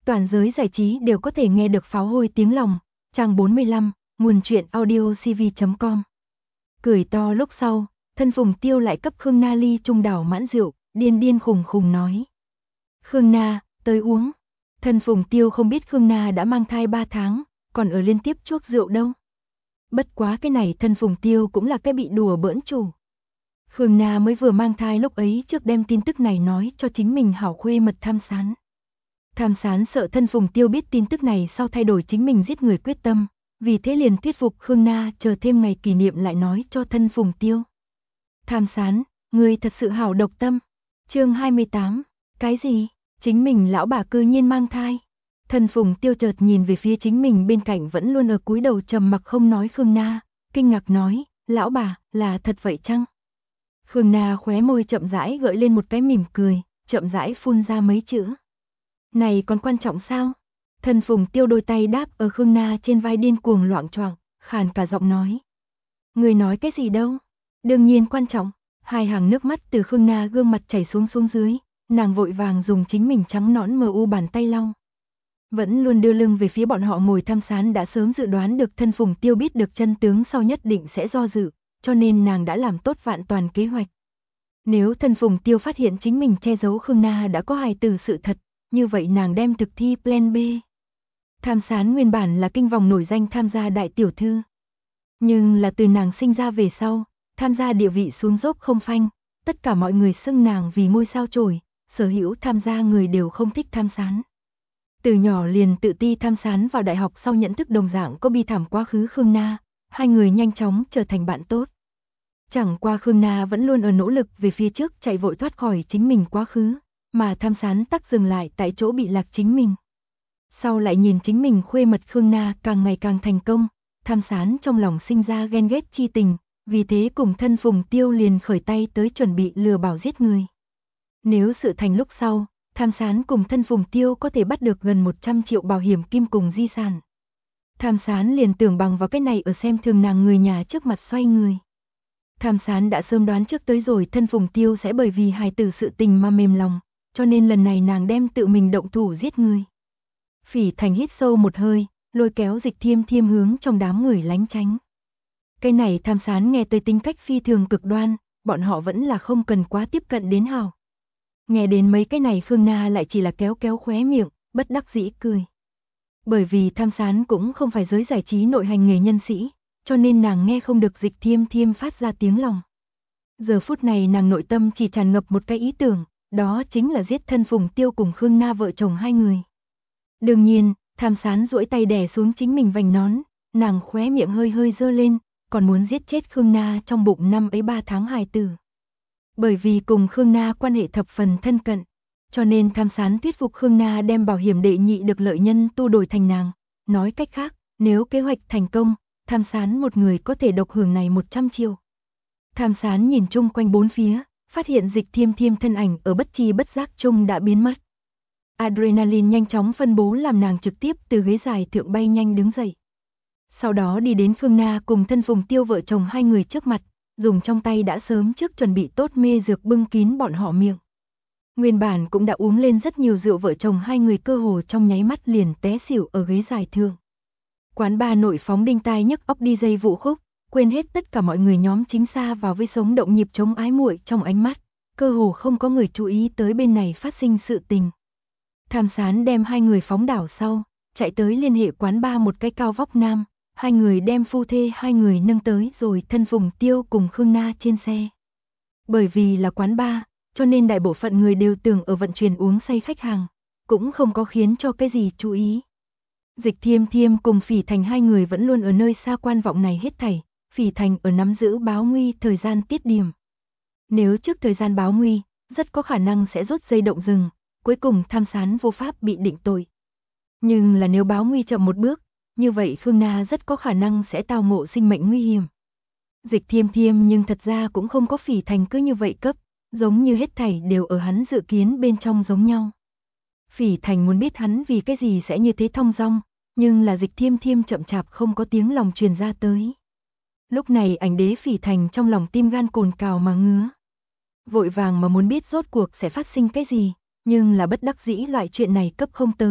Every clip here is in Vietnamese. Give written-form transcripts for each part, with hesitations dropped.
Toàn giới giải trí đều có thể nghe được pháo hôi tiếng lòng. Trang 45, nguồn truyện audio cv.com. Cười to lúc sau, thân Phùng Tiêu lại cấp Khương Na ly trung đảo mãn rượu, điên điên khùng khùng nói. Khương Na, tới uống. Thân Phùng Tiêu không biết Khương Na đã mang thai 3 tháng, còn ở liên tiếp chuốc rượu đâu. Bất quá cái này thân Phùng Tiêu cũng là cái bị đùa bỡn chủ. Khương Na mới vừa mang thai lúc ấy trước đem tin tức này nói cho chính mình hảo khuê mật Tham Sán. Tham Sán sợ thân Phùng Tiêu biết tin tức này sau thay đổi chính mình giết người quyết tâm, vì thế liền thuyết phục Khương Na chờ thêm ngày kỷ niệm lại nói cho thân Phùng Tiêu. Tham Sán, ngươi thật sự hảo độc tâm. Chương 28, cái gì? Chính mình lão bà cư nhiên mang thai. Thân Phùng Tiêu chợt nhìn về phía chính mình bên cạnh vẫn luôn ở cúi đầu trầm mặc không nói Khương Na, kinh ngạc nói, lão bà, là thật vậy chăng? Khương Na khóe môi chậm rãi gợi lên một cái mỉm cười, chậm rãi phun ra mấy chữ. Này còn quan trọng sao? Thân Phùng Tiêu đôi tay đáp ở Khương Na trên vai điên cuồng loạng choạng, khàn cả giọng nói. Người nói cái gì đâu? Đương nhiên quan trọng. Hai hàng nước mắt từ Khương Na gương mặt chảy xuống dưới, nàng vội vàng dùng chính mình trắng nõn mờ u bàn tay lau. Vẫn luôn đưa lưng về phía bọn họ ngồi Tham Sán đã sớm dự đoán được thân Phùng Tiêu biết được chân tướng sau nhất định sẽ do dự, cho nên nàng đã làm tốt vạn toàn kế hoạch. Nếu thân Phùng Tiêu phát hiện chính mình che giấu Khương Na đã có hài tử sự thật, như vậy nàng đem thực thi plan B. Tham Sán nguyên bản là kinh vòng nổi danh tham gia đại tiểu thư. Nhưng là từ nàng sinh ra về sau, tham gia địa vị xuống dốc không phanh, tất cả mọi người xưng nàng vì ngôi sao chổi, sở hữu tham gia người đều không thích Tham Sán. Từ nhỏ liền tự ti Tham Sán vào đại học sau nhận thức đồng dạng có bi thảm quá khứ Khương Na, hai người nhanh chóng trở thành bạn tốt. Chẳng qua Khương Na vẫn luôn ở nỗ lực về phía trước chạy vội thoát khỏi chính mình quá khứ, mà Tham Sán tắc dừng lại tại chỗ bị lạc chính mình. Sau lại nhìn chính mình khuê mật Khương Na càng ngày càng thành công, Tham Sán trong lòng sinh ra ghen ghét chi tình, vì thế cùng thân Phùng Tiêu liền khởi tay tới chuẩn bị lừa bảo giết người. Nếu sự thành lúc sau, Tham Sán cùng thân Phùng Tiêu có thể bắt được gần 100 triệu bảo hiểm kim cùng di sản. Tham Sán liền tưởng bằng vào cái này ở xem thường nàng người nhà trước mặt xoay người. Tham Sán đã sớm đoán trước tới rồi thân Phùng Tiêu sẽ bởi vì hài tử sự tình mà mềm lòng, cho nên lần này nàng đem tự mình động thủ giết người. Phỉ Thành hít sâu một hơi, lôi kéo Dịch Thiêm Thiêm hướng trong đám người lánh tránh. Cái này Tham Sán nghe tới tính cách phi thường cực đoan, bọn họ vẫn là không cần quá tiếp cận đến hào. Nghe đến mấy cái này Khương Na lại chỉ là kéo kéo khóe miệng, bất đắc dĩ cười. Bởi vì Tham Sán cũng không phải giới giải trí nội hành nghề nhân sĩ, cho nên nàng nghe không được Dịch Thiêm Thiêm phát ra tiếng lòng. Giờ phút này nàng nội tâm chỉ tràn ngập một cái ý tưởng, đó chính là giết thân Phùng Tiêu cùng Khương Na vợ chồng hai người. Đương nhiên, Tham Sán duỗi tay đè xuống chính mình vành nón, nàng khóe miệng hơi hơi dơ lên, còn muốn giết chết Khương Na trong bụng năm ấy 3 tháng hài tử. Bởi vì cùng Khương Na quan hệ thập phần thân cận, cho nên Tham Sán thuyết phục Khương Na đem bảo hiểm đệ nhị được lợi nhân tu đổi thành nàng. Nói cách khác, nếu kế hoạch thành công, Tham Sán một người có thể độc hưởng này 100 triệu. Tham Sán nhìn chung quanh bốn phía, phát hiện Dịch Thiêm Thiêm thân ảnh ở bất tri bất giác chung đã biến mất. Adrenaline nhanh chóng phân bố làm nàng trực tiếp từ ghế dài thượng bay nhanh đứng dậy. Sau đó đi đến Khương Na cùng thân Phùng Tiêu vợ chồng hai người trước mặt, dùng trong tay đã sớm trước chuẩn bị tốt mê dược bưng kín bọn họ miệng. Nguyên bản cũng đã uống lên rất nhiều rượu vợ chồng hai người cơ hồ trong nháy mắt liền té xỉu ở ghế dài thượng. Quán bar nội phóng đinh tai nhức óc DJ Vũ Khúc, quên hết tất cả mọi người nhóm chính xa vào với sống động nhịp chống ái muội trong ánh mắt, cơ hồ không có người chú ý tới bên này phát sinh sự tình. Tham Sán đem hai người phóng đảo sau, chạy tới liên hệ quán bar một cái cao vóc nam, hai người đem phu thê hai người nâng tới rồi thân Phùng Tiêu cùng Khương Na trên xe. Bởi vì là quán bar, cho nên đại bộ phận người đều tưởng ở vận chuyển uống say khách hàng, cũng không có khiến cho cái gì chú ý. Dịch Thiêm Thiêm cùng Phỉ Thành hai người vẫn luôn ở nơi xa quan vọng này hết thảy, Phỉ Thành ở nắm giữ báo nguy thời gian tiết điểm. Nếu trước thời gian báo nguy, rất có khả năng sẽ rút dây động rừng, cuối cùng Tham Sán vô pháp bị định tội. Nhưng là nếu báo nguy chậm một bước, như vậy Khương Na rất có khả năng sẽ tao ngộ sinh mệnh nguy hiểm. Dịch Thiêm Thiêm nhưng thật ra cũng không có Phỉ Thành cứ như vậy cấp, giống như hết thảy đều ở hắn dự kiến bên trong giống nhau. Phỉ Thành muốn biết hắn vì cái gì sẽ như thế thong dong, nhưng là Dịch Thiêm Thiêm chậm chạp không có tiếng lòng truyền ra tới. Lúc này ảnh đế Phỉ Thành trong lòng tim gan cồn cào mà ngứa. Vội vàng mà muốn biết rốt cuộc sẽ phát sinh cái gì, nhưng là bất đắc dĩ loại chuyện này cấp không tới,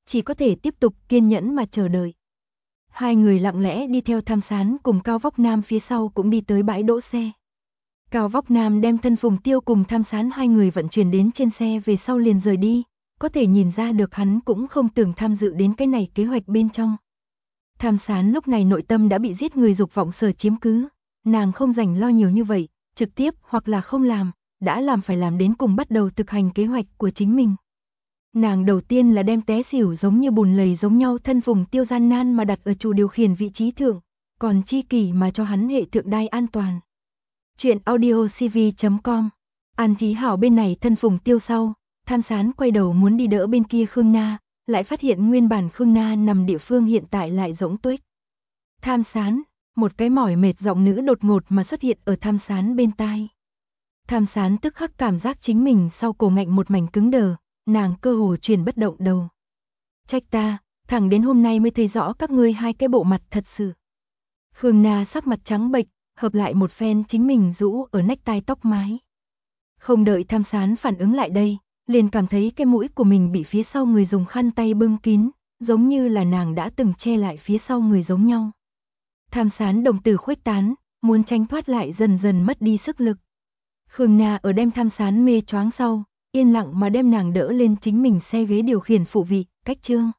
chỉ có thể tiếp tục kiên nhẫn mà chờ đợi. Hai người lặng lẽ đi theo Tham Sán cùng Cao Vóc Nam phía sau cũng đi tới bãi đỗ xe. Cao Vóc Nam đem thân Phùng Tiêu cùng Tham Sán hai người vận chuyển đến trên xe về sau liền rời đi, có thể nhìn ra được hắn cũng không tưởng tham dự đến cái này kế hoạch bên trong. Tham Sán lúc này nội tâm đã bị giết người dục vọng sở chiếm cứ, nàng không rảnh lo nhiều như vậy, trực tiếp hoặc là không làm, đã làm phải làm đến cùng bắt đầu thực hành kế hoạch của chính mình. Nàng đầu tiên là đem té xỉu giống như bùn lầy giống nhau thân Phùng Tiêu gian nan mà đặt ở chủ điều khiển vị trí thượng, còn chi kỷ mà cho hắn hệ thượng đai an toàn. Chuyện audiocv.com. An Chí Hảo bên này thân Phùng Tiêu sau, Tham Sán quay đầu muốn đi đỡ bên kia Khương Na, lại phát hiện nguyên bản Khương Na nằm địa phương hiện tại lại rỗng tuếch. Tham Sán, một cái mỏi mệt giọng nữ đột ngột mà xuất hiện ở Tham Sán bên tai. Tham Sán tức khắc cảm giác chính mình sau cổ ngạnh một mảnh cứng đờ, nàng cơ hồ chuyển bất động đầu. Trách ta, thẳng đến hôm nay mới thấy rõ các ngươi hai cái bộ mặt thật sự. Khương Na sắc mặt trắng bệch, hợp lại một phen chính mình rũ ở nách tai tóc mái. Không đợi Tham Sán phản ứng lại đây, liền cảm thấy cái mũi của mình bị phía sau người dùng khăn tay bưng kín, giống như là nàng đã từng che lại phía sau người giống nhau. Tham Sán đồng tử khuếch tán, muốn tránh thoát lại dần dần mất đi sức lực. Khương Na ở đem Tham Sán mê choáng sau, yên lặng mà đem nàng đỡ lên chính mình xe ghế điều khiển phụ vị, cách chương.